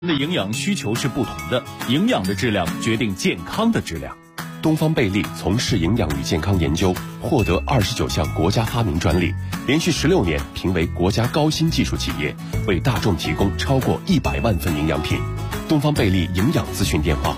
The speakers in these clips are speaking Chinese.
的营养需求是不同的，营养的质量决定健康的质量。 东方贝利从事营养与健康研究，获得29项国家发明专利，连续16年评为国家高新技术企业，为大众提供超过100万份营养品。东方贝利营养咨询电话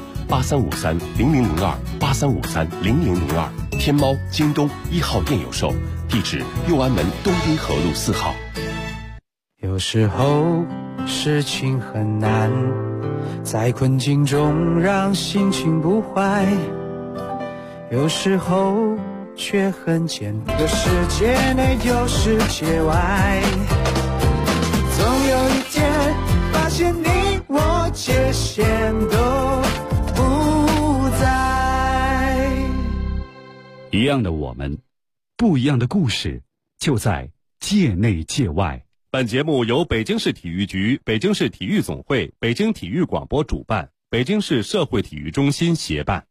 ：8353-0002，8353-0002，天猫、京东1号店有售，地址右安门东滨河路4号。 有时候事情很难，在困境中让心情不坏，有时候却很简单，有世界内有世界外，总有一天发现你我界限都不在。 一样的我们，不一样的故事，就在界内界外。 本节目由北京市体育局、北京市体育总会、北京体育广播主办，北京市社会体育中心协办。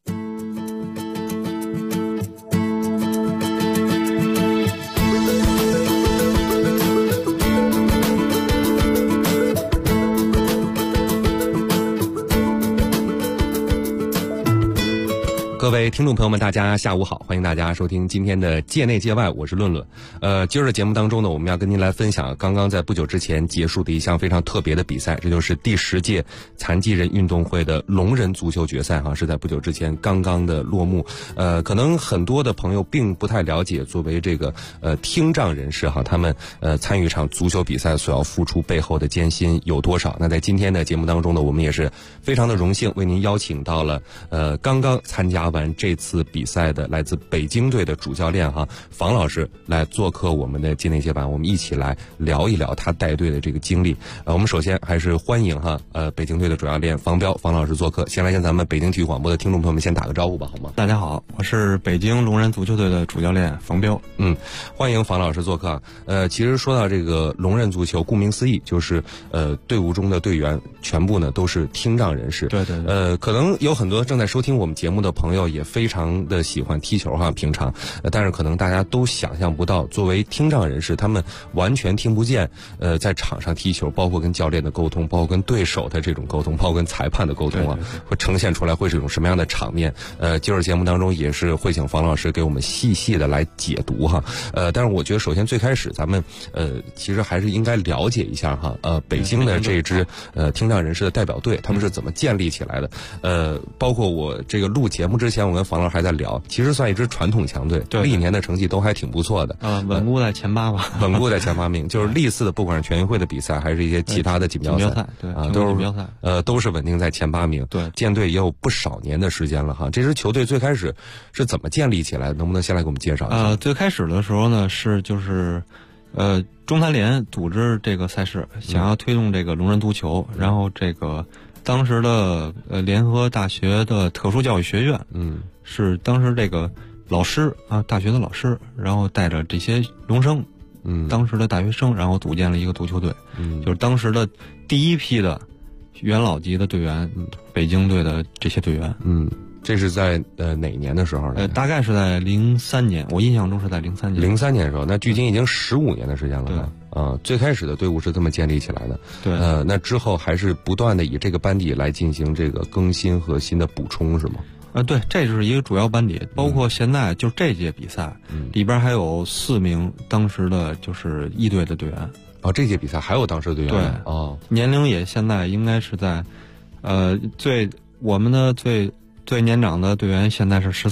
各位听众朋友们，大家下午好，欢迎大家收听今天的界内界外，我是论论。今儿的节目当中呢，我们要跟您来分享刚刚在不久之前结束的一项非常特别的比赛，这就是第10届残疾人运动会的聋人足球决赛哈，是在不久之前刚刚的落幕。可能很多的朋友并不太了解，作为这个听障人士哈，他们参与一场足球比赛所要付出背后的艰辛有多少？那在今天的节目当中呢，我们也是非常的荣幸为您邀请到了刚刚参加完这次比赛的来自北京队的主教练哈房老师来做客我们的界内界版，我们一起来聊一聊他带队的这个经历。我们首先还是欢迎哈北京队的主教练房彪房老师做客。先来跟咱们北京体育广播的听众朋友们先打个招呼吧，好吗？ 大家好，我是北京聋人足球队的主教练房彪。 欢迎房老师做客。其实说到这个聋人足球，顾名思义就是队伍中的队员全部呢都是听障人士。 对。 可能有很多正在收听我们节目的朋友也非常的喜欢踢球哈，平常，但是可能大家都想象不到，作为听障人士，他们完全听不见，在场上踢球，包括跟教练的沟通，包括跟对手的这种沟通，包括跟裁判的沟通啊，会呈现出来会是一种什么样的场面？今儿节目当中也是会请房老师给我们细细的来解读哈。但是我觉得首先最开始咱们其实还是应该了解一下哈，北京的这支听障人士的代表队，他们是怎么建立起来的？包括我这个录节目之前，我跟房老师还在聊，其实算一支传统强队，历年的成绩都还挺不错的， 稳固在前8吧， 稳固在前8名。就是历次的不管是全运会的比赛，还是一些其他的锦标赛， 对都是稳定在前8名。 对， 建队也有不少年的时间了哈。这支球队最开始是怎么建立起来的？能不能先来给我们介绍一下？ 最开始的时候呢，就是中残联组织这个赛事，想要推动这个聋人足球，然后这个当时的联合大学的特殊教育学院，是当时这个老师啊，大学的老师，然后带着这些聋生，当时的大学生，然后组建了一个足球队，就是当时的第一批的元老级的队员，北京队的这些队员。 这是在哪年的时候呢？ 大概是在03年，我印象中是在03年。 03年的时候，那距今已经15年的时间了。对，最开始的队伍是这么建立起来的。 对， 那之后还是不断的以这个班底来进行这个更新和新的补充，是吗？ 对，这是一个主要班底，包括现在就这届比赛，里边还有4名当时的就是1队的队员。 这届比赛还有当时的队员。 对，年龄也现在应该是在，我们的最年长的队员现在是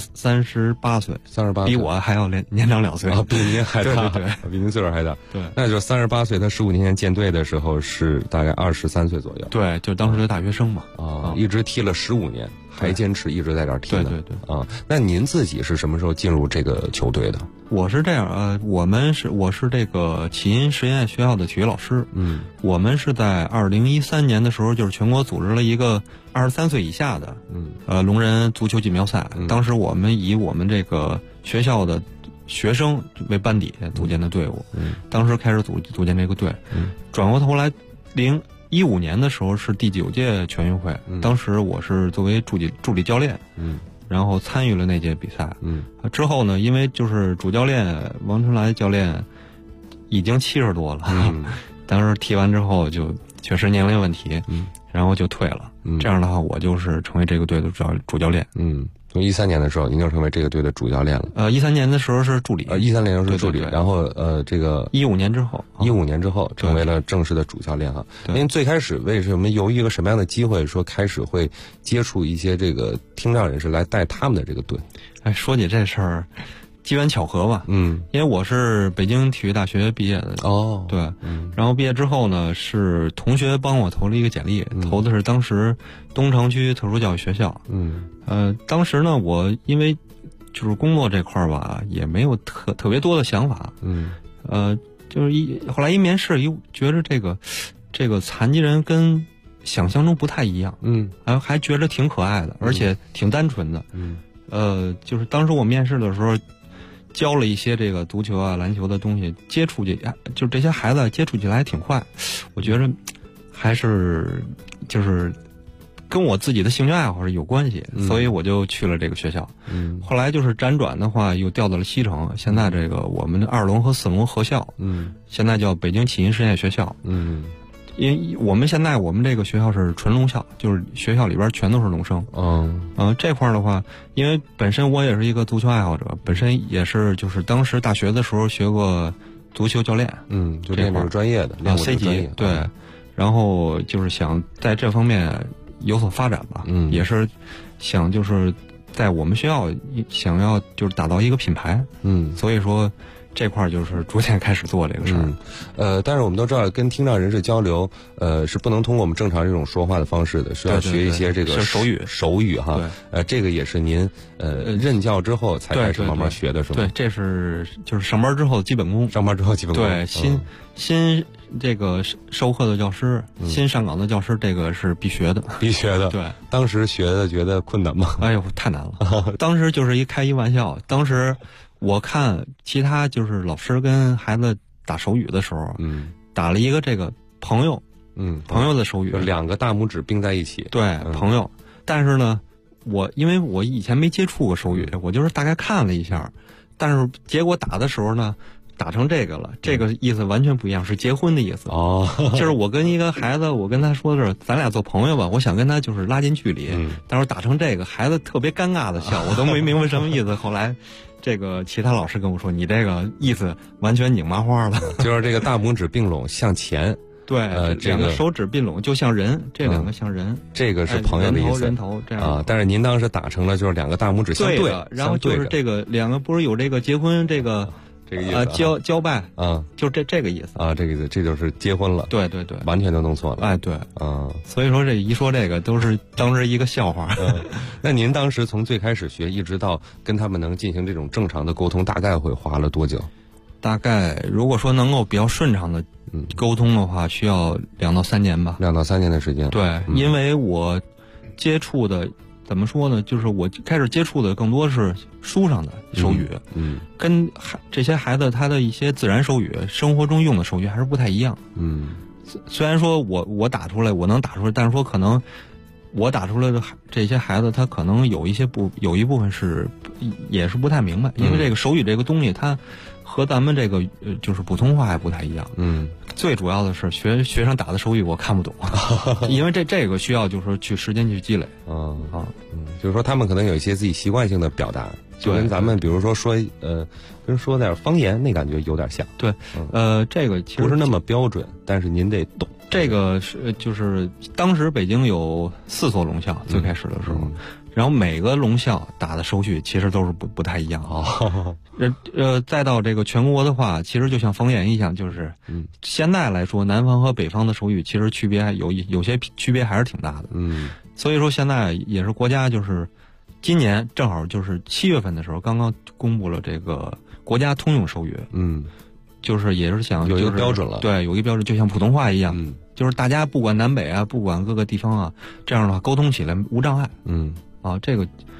38岁，38岁，比我还要年长2岁比您还大， 对， 比您岁数还大。 对， 那就38岁，他15年前建队的时候是大概23岁左右。 对，就当时的大学生嘛。 一直踢了15年，还坚持一直在这儿踢呢。 对。 那您自己是什么时候进入这个球队的？ 我是这样，我是这个启音实验学校的体育老师。我们是在2013年的时候，就是全国组织了一个23岁以下的聋人足球锦标赛。当时我们以我们这个学校的学生为班底组建的队伍。当时开始组建这个队，转过头来2015年的时候是第9届全运会，当时我是作为助理教练。然后参与了那届比赛。之后呢，因为就是主教练王春来教练已经70多了，当时踢完之后就确实年龄问题， 然后就退了。这样的话，我就是成为这个队的主教练。 从13年的时候，您就成为这个队的主教练了。 13年的时候是助理。 13年是助理， 对， 然后这个 15年之后 ，15年之后成为了正式的主教练哈。您最开始为什么由于一个什么样的机会，说开始会接触一些这个听障人士来带他们的这个队？ 说起这事儿，机缘巧合吧。因为我是北京体育大学毕业的。对。然后毕业之后呢，是同学帮我投了一个简历，投的是当时东城区特殊教育学校。当时呢，我因为就是工作这块儿吧，也没有特别多的想法。就是后来一面试，觉着这个残疾人跟想象中不太一样。还觉着挺可爱的，而且挺单纯的。就是当时我面试的时候，教了一些这个足球啊、篮球的东西，接触就这些孩子接触起来还挺快。我觉着还是就是跟我自己的兴趣爱好是有关系，所以我就去了这个学校。后来就是辗转的话，又调到了西城。现在这个我们的2龙和4龙合校，现在叫北京启音实验学校。因为我们现在我们这个学校是纯龙校，就是学校里边全都是龙生。这块的话，因为本身我也是一个足球爱好者，本身也是就是当时大学的时候学过足球教练。 就练这个专业的，练过 C 级。对。然后就是想在这方面有所发展吧。也是想就是在我们学校想要就是打造一个品牌。所以说这块就是逐渐开始做这个事儿。 但是我们都知道，跟听障人士交流，是不能通过我们正常这种说话的方式的，是要学一些这个手语哈。这个也是您任教之后才开始慢慢学的，是吗？ 对，这是就是上班之后基本功。对，新这个授课的教师，新上岗的教师，这个是必学的。对， 当时学的觉得困难吗？ 哎呦，太难了。当时就是开一玩笑，当时我看其他就是老师跟孩子打手语的时候，打了一个这个朋友的手语， 就2个大拇指并在一起。 对，朋友。但是呢，因为我以前没接触过手语，我就是大概看了一下，但是结果打的时候呢，打成这个了，这个意思完全不一样，是结婚的意思。就是我跟一个孩子，我跟他说的是咱俩做朋友吧，我想跟他就是拉近距离。但是打成这个，孩子特别尴尬的笑，我都没明白什么意思。后来这个其他老师跟我说，你这个意思完全拧麻花了。 就是这个大拇指并拢向前。 对，这个手指并拢就像人，这2个像人。 这个是朋友的意思。 人头这样啊。但是您当时打成了就是2个大拇指相对， 然后就是这个2个不是有这个结婚这个意思交拜就这个意思啊，这个意思，这就是结婚了。 对， 完全都弄错了。 对所以说这一说这个都是当时一个笑话。 那您当时从最开始学一直到跟他们能进行这种正常的沟通，大概会花了多久？ 大概如果说能够比较顺畅的沟通的话，需要2到3年吧。 2到3年的时间。 对，因为我接触的怎么说呢？就是我开始接触的更多是书上的手语，跟这些孩子他的一些自然手语、生活中用的手语还是不太一样。虽然说我打出来，我能打出来，但是说可能我打出来的这些孩子，他可能有一部分也是不太明白，因为这个手语这个东西，它和咱们这个就是普通话还不太一样。最主要的是学生打的手语我看不懂，因为这个需要就是说去时间去积累。 就是说他们可能有一些自己习惯性的表达，就跟咱们比如说跟说点方言那感觉有点像。 对，这个其实不是那么标准，但是您得懂。 这个是就是当时北京有4所龙校，最开始的时候。然后每个龙校打的手语其实都是不太一样。再到这个全国的话，其实就像方言一样，就是现在来说，南方和北方的手语其实区别有些区别还是挺大的。所以说现在也是国家就是今年正好就是7月份的时候，刚刚公布了这个国家通用手语。就是也是想有一个标准了。 对，有一个标准，就像普通话一样。就是大家不管南北啊，不管各个地方啊，这样的话沟通起来无障碍。这个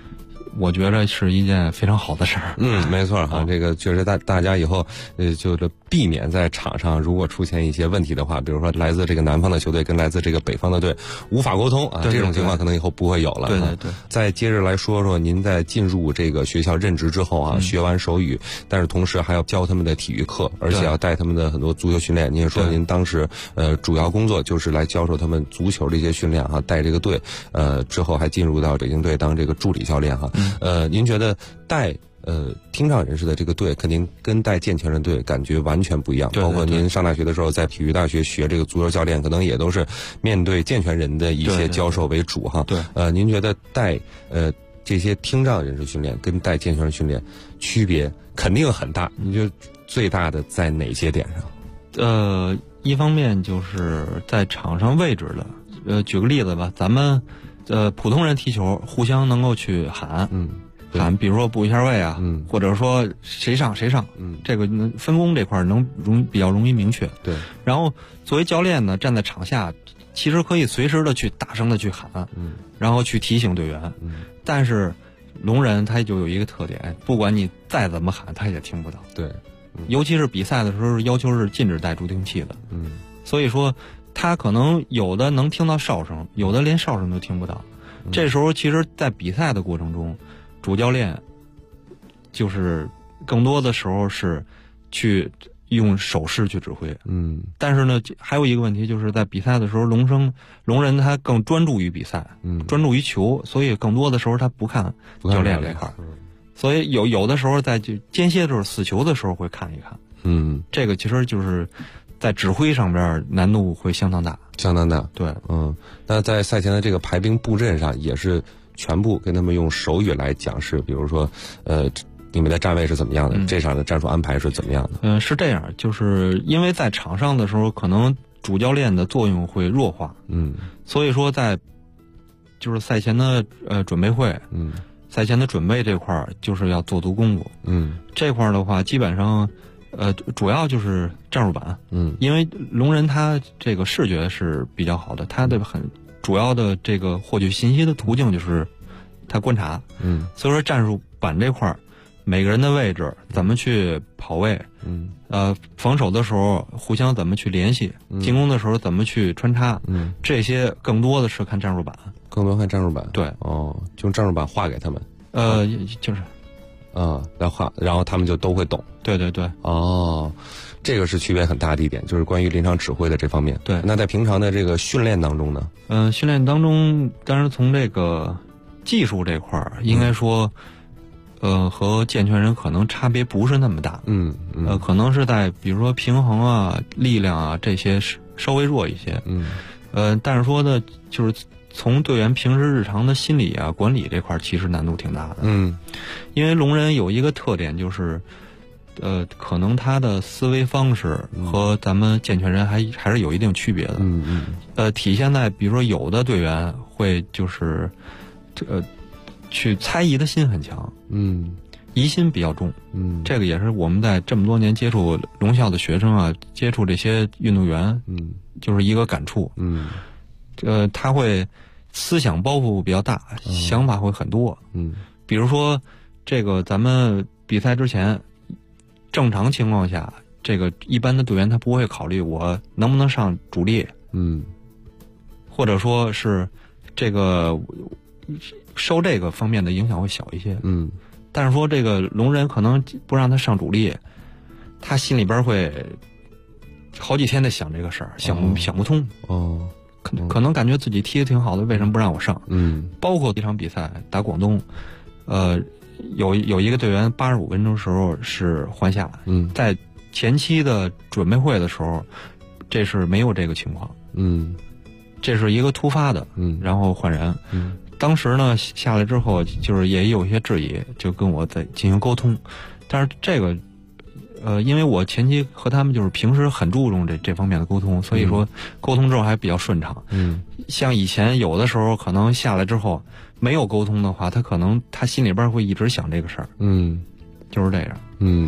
我觉得是一件非常好的事儿。 没错哈，这个确实大家以后就是避免在场上如果出现一些问题的话，比如说来自这个南方的球队跟来自这个北方的队无法沟通啊，这种情况可能以后不会有了。 对对对。 再接着来说说您在进入这个学校任职之后啊，学完手语，但是同时还要教他们的体育课，而且要带他们的很多足球训练。您也说您当时主要工作就是来教授他们足球的一些训练哈，带这个队之后还进入到北京队当这个助理教练哈。您觉得带听障人士的这个队肯定跟带健全人队感觉完全不一样，包括您上大学的时候在体育大学学这个足球教练，可能也都是面对健全人的一些教授为主哈。 对， 您觉得带这些听障人士训练跟带健全人训练区别肯定很大，你觉得最大的在哪些点上？ 一方面就是在场上位置的，举个例子吧，咱们普通人踢球互相能够去喊，喊，比如说补一下位啊，或者说谁上谁上，这个分工这块比较容易明确。 对。 然后作为教练呢，站在场下，其实可以随时的去大声的去喊，然后去提醒队员。但是聋人他就有一个特点，不管你再怎么喊，他也听不到。 对。 尤其是比赛的时候，要求是禁止带助听器的。所以说他可能有的能听到哨声，有的连哨声都听不到。这时候其实在比赛的过程中，主教练就是更多的时候是去用手势去指挥。但是呢还有一个问题，就是在比赛的时候聋人他更专注于比赛，专注于球，所以更多的时候他不看教练这块儿。所以有的时候在就间歇就是死球的时候会看一看。这个其实就是在指挥上边难度会相当大。 对。那在赛前的这个排兵布阵上也是全部跟他们用手语来讲示，比如说你们的站位是怎么样的，这场的战术安排是怎么样的？ 是这样，就是因为在场上的时候可能主教练的作用会弱化，所以说在就是赛前的准备会，赛前的准备这块就是要做足功夫。这块的话基本上主要就是战术板。因为聋人他这个视觉是比较好的，他的很主要的这个获取信息的途径就是他观察。所以说战术板这块每个人的位置怎么去跑位，防守的时候互相怎么去联系，进攻的时候怎么去穿插，这些更多的是看战术板。 对。就用战术板画给他们。 就是来画，然后他们就都会懂。 对。 这个是区别很大的一点，就是关于临场指挥的这方面。 对。 那在平常的这个训练当中呢？ 训练当中，当然从这个技术这块应该说，和健全人可能差别不是那么大。可能是在比如说平衡啊、力量啊这些稍微弱一些。但是说的就是从队员平时日常的心理啊、管理这块其实难度挺大的。因为聋人有一个特点就是，可能他的思维方式和咱们健全人还是有一定区别的。体现在比如说有的队员会就是去猜疑的心很强，疑心比较重。这个也是我们在这么多年接触聋校的学生啊，接触这些运动员，就是一个感触。他会思想包袱比较大，想法会很多。比如说这个咱们比赛之前，正常情况下，这个一般的队员他不会考虑我能不能上主力，或者说是这个受这个方面的影响会小一些。但是说这个聋人可能不让他上主力，他心里边会好几天在想这个事儿，想不通。可能感觉自己踢得挺好的，为什么不让我上？包括这场比赛打广东，有一个队员85分钟时候是换下，在前期的准备会的时候，这是没有这个情况。这是一个突发的，然后换人。当时呢下来之后，就是也有一些质疑，就跟我在进行沟通。但是这个因为我前期和他们就是平时很注重这方面的沟通，所以说沟通之后还比较顺畅。像以前有的时候可能下来之后没有沟通的话，他可能他心里边会一直想这个事儿。就是这样。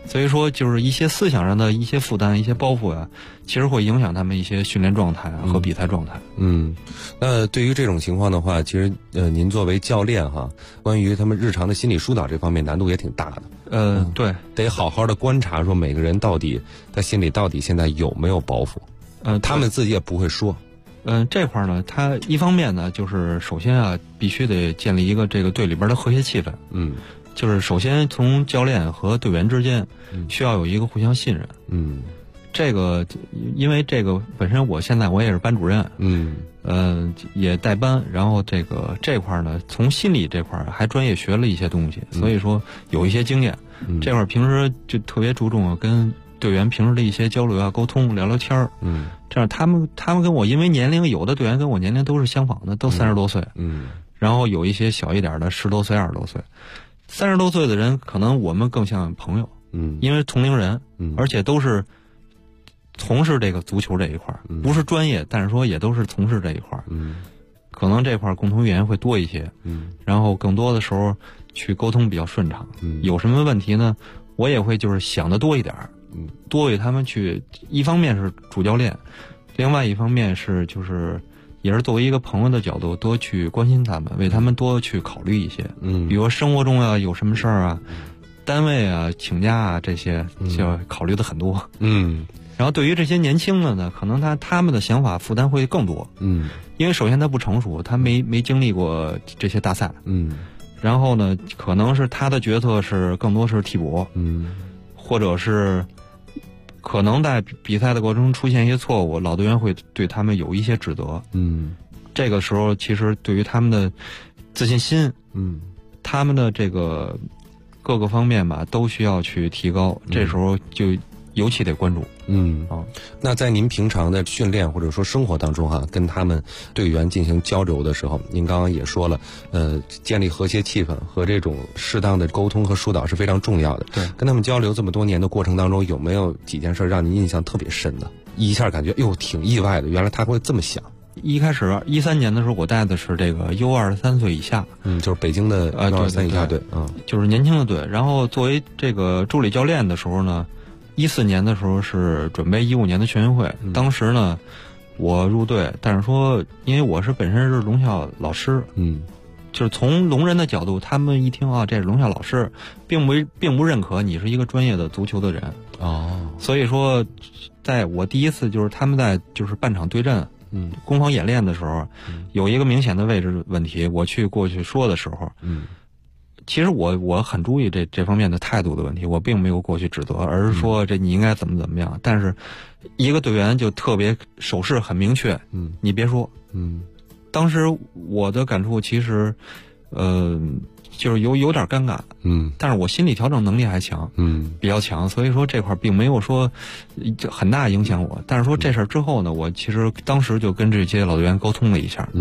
所以说就是一些思想上的一些负担、一些包袱啊，其实会影响他们一些训练状态和比赛状态。 那对于这种情况的话，其实您作为教练哈，关于他们日常的心理疏导这方面难度也挺大的。 对， 得好好的观察，说每个人到底他心里到底现在有没有包袱。他们自己也不会说。 这块呢，他一方面呢，就是首先啊，必须得建立一个这个队里边的和谐气氛。就是首先从教练和队员之间需要有一个互相信任。这个因为这个本身我现在我也是班主任。也带班，然后这块呢，从心理这块还专业学了一些东西，所以说有一些经验。这块平时就特别注重跟队员平时的一些交流啊、沟通、聊聊天儿。这样他们跟我，因为年龄有的队员跟我年龄都是相仿的，都30多岁。然后有一些小一点的10多岁、20多岁，30多岁的人可能我们更像朋友。因为同龄人，而且都是从事这个足球这一块，不是专业，但是说也都是从事这一块。可能这块共同语言会多一些。然后更多的时候去沟通比较顺畅。有什么问题呢，我也会就是想得多一点。多为他们去，一方面是主教练，另外一方面是就是也是作为一个朋友的角度，多去关心他们，为他们多去考虑一些。比如生活中啊有什么事儿啊，单位啊请假啊，这些就要考虑的很多。然后对于这些年轻的呢，可能他们的想法负担会更多。因为首先他不成熟，他没经历过这些大赛。然后呢，可能是他的角色是更多是替补。或者是可能在比赛的过程中出现一些错误，老队员会对他们有一些指责。这个时候其实对于他们的自信心，他们的这个各个方面吧，都需要去提高。这时候就尤其得关注。 那在您平常的训练或者说生活当中哈，跟他们队员进行交流的时候，您刚刚也说了，建立和谐气氛和这种适当的沟通和疏导是非常重要的。 对， 跟他们交流这么多年的过程当中，有没有几件事让您印象特别深的？一下感觉挺意外的，原来他会这么想。 一开始13年的时候，我带的是这个 U23岁以下， 就是北京的 U23以下队， 就是年轻的队。然后作为这个助理教练的时候呢，14年的时候是准备15年的全运会。当时呢，我入队，但是说因为我是本身是龙校老师，就是从龙人的角度，他们一听啊，这是龙校老师，并不认可你是一个专业的足球的人。所以说，在我第一次就是他们在就是半场对阵。攻防演练的时候，有一个明显的位置问题，我过去说的时候，其实我很注意这方面的态度的问题，我并没有过去指责，而是说这你应该怎么样。但是一个队员就特别手势很明确，你别说。当时我的感触其实就是有点尴尬。但是我心理调整能力还强，比较强，所以说这块并没有说很大影响我。但是说这事儿之后呢，我其实当时就跟这些老队员沟通了一下。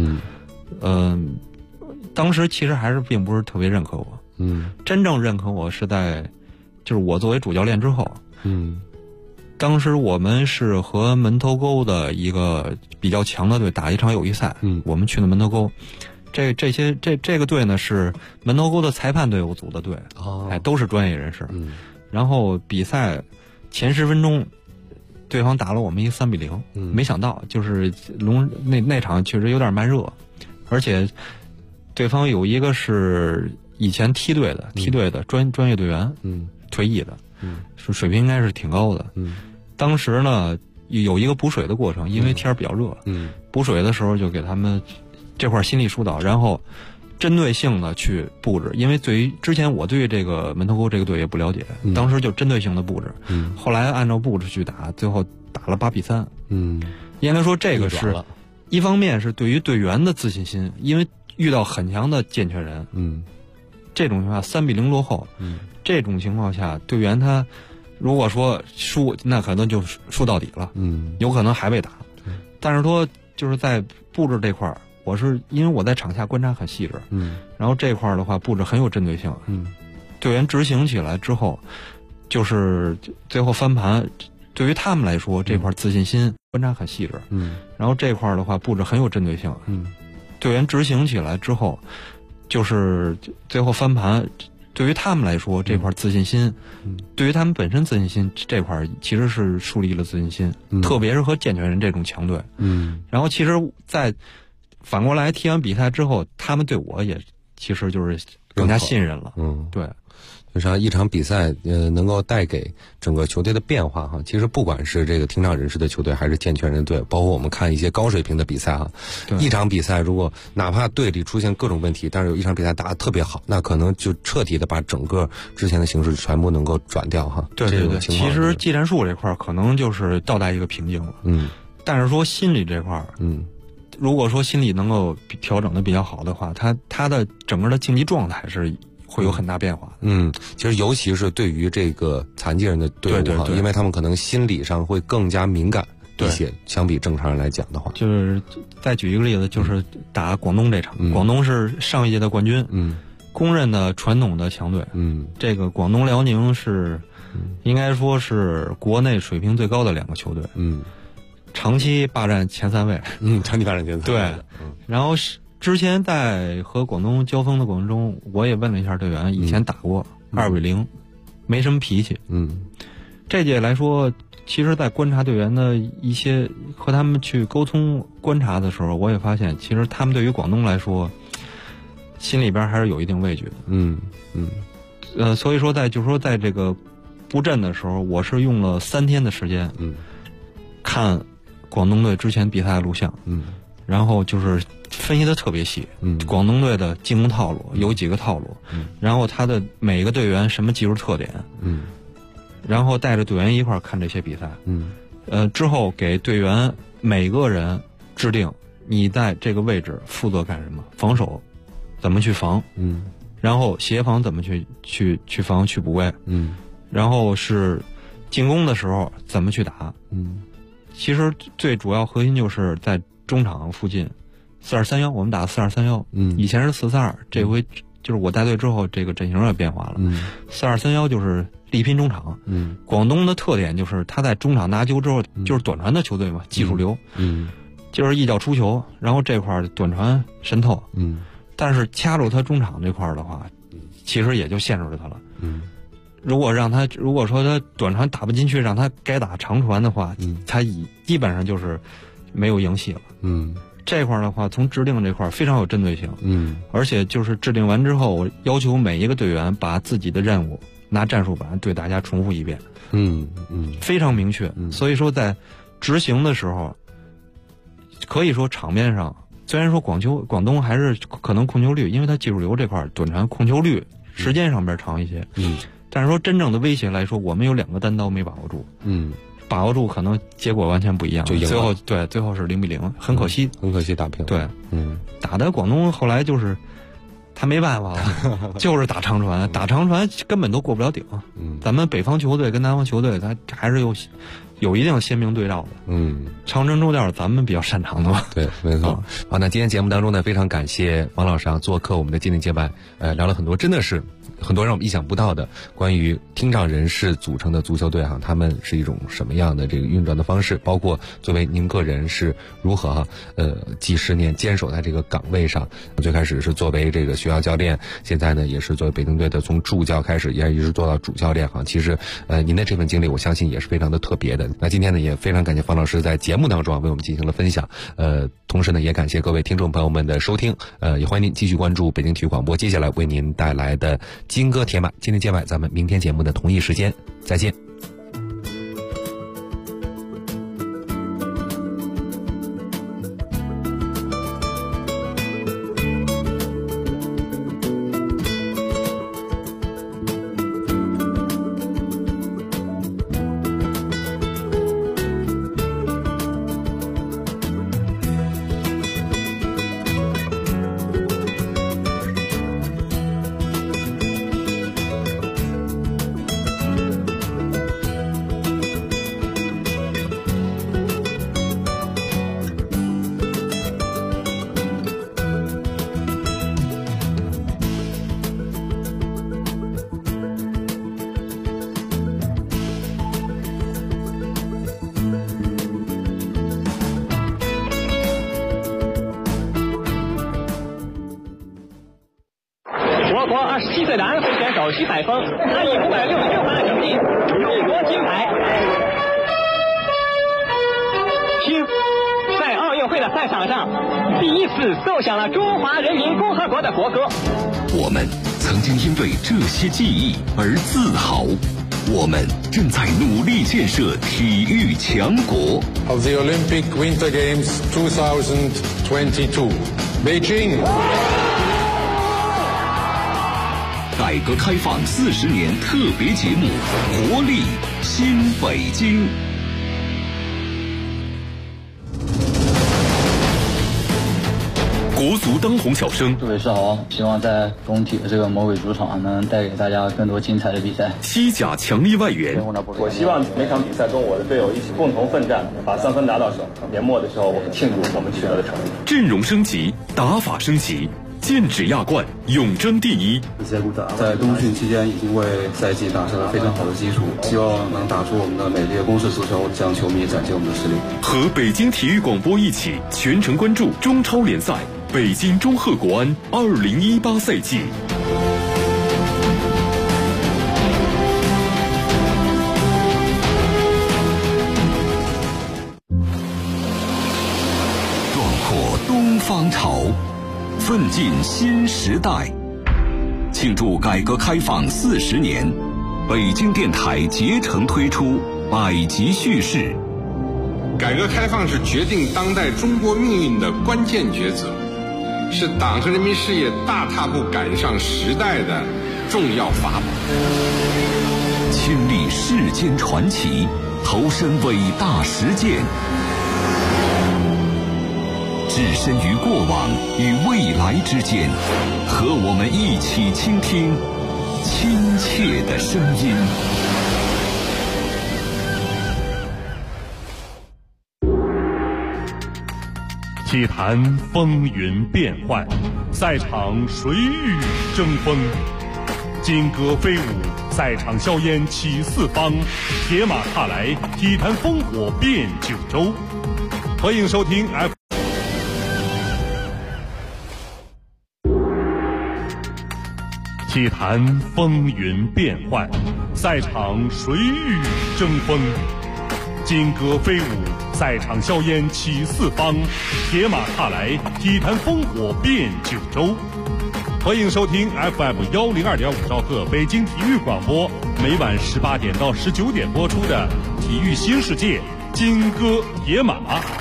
当时其实还是并不是特别认可我。真正认可我是在就是我作为主教练之后。当时我们是和门头沟的一个比较强的队打一场友谊赛。我们去的门头沟。这个队呢是门头沟的裁判队伍组的队。都是专业人士。然后比赛前10分钟，对方打了我们一3-0。没想到就是那场确实有点慢热，而且对方有一个是以前梯队的专业队员，退役的，水平应该是挺高的。当时呢有一个补水的过程，因为天比较热，补水的时候就给他们这块心理疏导，然后针对性的去布置。因为对于之前我对这个门头沟这个队也不了解，当时就针对性的布置。后来按照布置去打，最后打了8-3。应该说这个是一方面是对于队员的自信心，因为遇到很强的健全人，这种情况下3-0落后，这种情况下队员他如果说输，那可能就输到底了，有可能还被打。但是说就是在布置这块儿，我是因为我在场下观察很细致，然后这块儿的话布置很有针对性，队员执行起来之后，就是最后翻盘，对于他们来说这块自信心观察很细致，然后这块儿的话布置很有针对性，队员执行起来之后，就是最后翻盘， 对于他们来说，这块自信心，对于他们本身自信心这块其实是树立了自信心，特别是和健全人这种强队。然后其实在反过来踢完比赛之后，他们对我也其实就是更加信任了。对。 就是一场比赛，能够带给整个球队的变化哈。其实不管是这个听障人士的球队，还是健全人队，包括我们看一些高水平的比赛哈，一场比赛如果哪怕队里出现各种问题，但是有一场比赛打得特别好，那可能就彻底的把整个之前的形势全部能够转掉哈。 对对对，其实技战术这块可能就是到达一个瓶颈了。但是说心理这块，如果说心理能够调整的比较好的话，他的整个的竞技状态是会有很大变化的。 其实尤其是对于这个残疾人的队伍哈，因为他们可能心理上会更加敏感一些，相比正常人来讲的话。 就是再举一个例子，就是打广东这场，广东是上一届的冠军，公认的传统的强队。这个广东辽宁是应该说是国内水平最高的2个球队。长期霸占前3位。 长期霸占前3位。 对。然后之前在和广东交锋的过程中，我也问了一下队员，以前打过2比0，没什么脾气。这届来说，其实在观察队员的一些和他们去沟通观察的时候，我也发现，其实他们对于广东来说，心里边还是有一定畏惧的。所以说就是说在这个布阵的时候，我是用了3天的时间，看广东队之前比赛的录像，然后就是分析的特别细。广东队的进攻套路有几个套路，然后他的每个队员什么技术特点，然后带着队员一块看这些比赛。之后给队员每个人制定你在这个位置负责干什么，防守怎么去防，然后协防怎么去防去补位，然后是进攻的时候怎么去打。其实最主要核心就是在中场附近，4231，我们打4231，以前是442，这回就是我带队之后，这个阵型也变化了。4231就是力拼中场。广东的特点就是他在中场拿球之后，就是短传的球队嘛，技术流，就是一脚出球，然后这块短传渗透。但是掐住他中场这块的话，其实也就限制了他了。如果说他短传打不进去，让他该打长传的话，他基本上就是没有赢戏了。这块的话，从制定这块非常有针对性。而且就是制定完之后，我要求每一个队员把自己的任务拿战术板对大家重复一遍。非常明确。所以说在执行的时候，可以说场面上虽然说广东还是可能控球率，因为它技术流这块短传控球率时间上边长一些。但是说真正的威胁来说，我们有2个单刀没把握住。把握住可能结果完全不一样， 就赢了。 最后是0比0，很可惜。 很可惜打平了。 对。打的广东后来就是他没办法了，就是打长传，打长传根本都过不了顶。咱们北方球队跟南方球队，它还是有一定鲜明对照的。长征周调咱们比较擅长的嘛。 对，没错。好，那今天节目当中呢，非常感谢王老师做客我们的健内接外，聊了很多，真的是很多让我们意想不到的关于听障人士组成的足球队他们是一种什么样的这个运转的方式，包括作为您个人是如何几十年坚守在这个岗位上。最开始是作为这个学校教练，现在呢也是作为北京队的从助教开始，也一直做到主教练其实您的这份经历，我相信也是非常的特别的。那今天呢，也非常感谢方老师在节目当中为我们进行了分享。同时呢，也感谢各位听众朋友们的收听。也欢迎您继续关注北京体育广播接下来为您带来的金戈铁马健内接外，咱们明天节目的同一时间再见。 国27岁的安徽选手徐采枫，他以566分的成绩勇夺金牌。徐在奥运会的赛场上第一次奏响了中华人民共和国的国歌。 我们曾经因为这些记忆而自豪，我们正在努力建设体育强国。 Of the Olympic Winter Games 2022, Beijing. 改革开放40年特别节目，活力新北京。 国足当红小生， 祝伟是好，希望在工体的这个魔鬼主场能带给大家更多精彩的比赛。 西甲强力外援， 我希望每场比赛跟我的队友一起共同奋战，把3分拿到手。年末的时候，我们庆祝我们取得的成绩。 阵容升级，打法升级，剑指亚冠，永争第一。 在冬训期间已经为赛季打下了非常好的基础，希望能打出我们的美丽的攻势足球，向球迷展现我们的实力。 和北京体育广播一起全程关注中超联赛北京中赫国安2018赛季。 壮阔东方潮，奋进新时代。庆祝改革开放40年，北京电台竭诚推出百集叙事。 改革开放是决定当代中国命运的关键抉择，是党和人民事业大踏步赶上时代的重要法宝。 亲历世间传奇，投身伟大实践，置身于过往与未来之间，和我们一起倾听亲切的声音。 体坛风云变幻，赛场谁与争锋？金戈飞舞，赛场硝烟起四方，铁马踏来，体坛烽火遍九州。欢迎收听体坛风云变幻，赛场谁与争锋？金戈飞舞，赛场硝烟起四方，铁马踏来，体坛烽火遍九州。欢迎收听 FM 102.5兆赫北京体育广播，每晚18点到19点播出的《体育新世界》金戈铁马。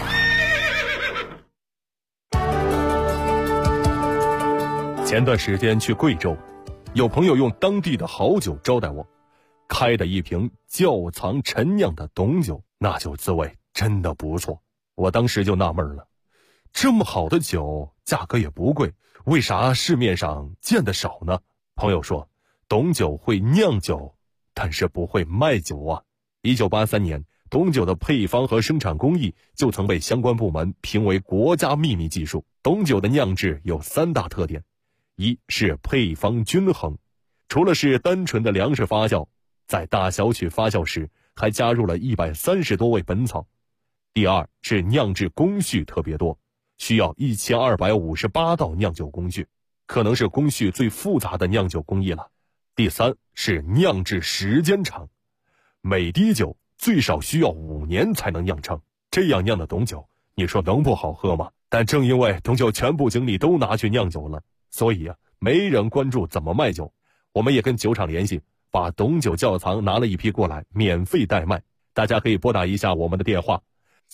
前段时间去贵州，有朋友用当地的好酒招待我，开的一瓶窖藏陈酿的董酒，那酒滋味真的不错。我当时就纳闷了，这么好的酒价格也不贵，为啥市面上见得少呢？朋友说，董酒会酿酒，但是不会卖酒啊。1983年，董酒的配方和生产工艺就曾被相关部门评为国家秘密技术。董酒的酿制有3大特点，一是配方均衡，除了是单纯的粮食发酵，在大小曲发酵时还加入了130多味本草。第二是酿制工序特别多，需要1258道酿酒工序，可能是工序最复杂的酿酒工艺了。第三是酿制时间长，每滴酒最少需要5年才能酿成，这样酿的董酒，你说能不好喝吗？但正因为董酒全部精力都拿去酿酒了，所以没人关注怎么卖酒。我们也跟酒厂联系，把董酒窖藏拿了一批过来，免费代卖。大家可以拨打一下我们的电话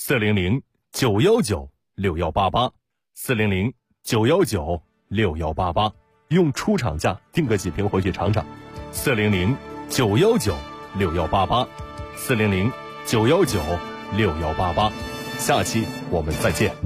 400-919-6188 400-919-6188，用出厂价订个几瓶回去尝尝。400-919-6188 400-919-6188，下期我们再见。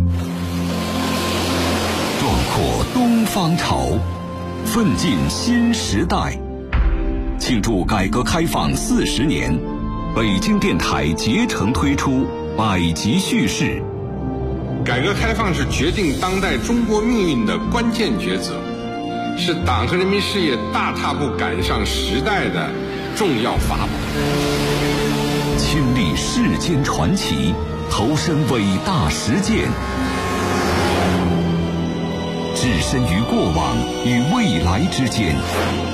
壮阔东方潮，奋进新时代。庆祝改革开放40年，北京电台竭诚推出百集叙事。 改革开放是决定当代中国命运的关键抉择，是党和人民事业大踏步赶上时代的重要法宝。 亲历世间传奇，投身伟大实践，置置身于过往与未来之间。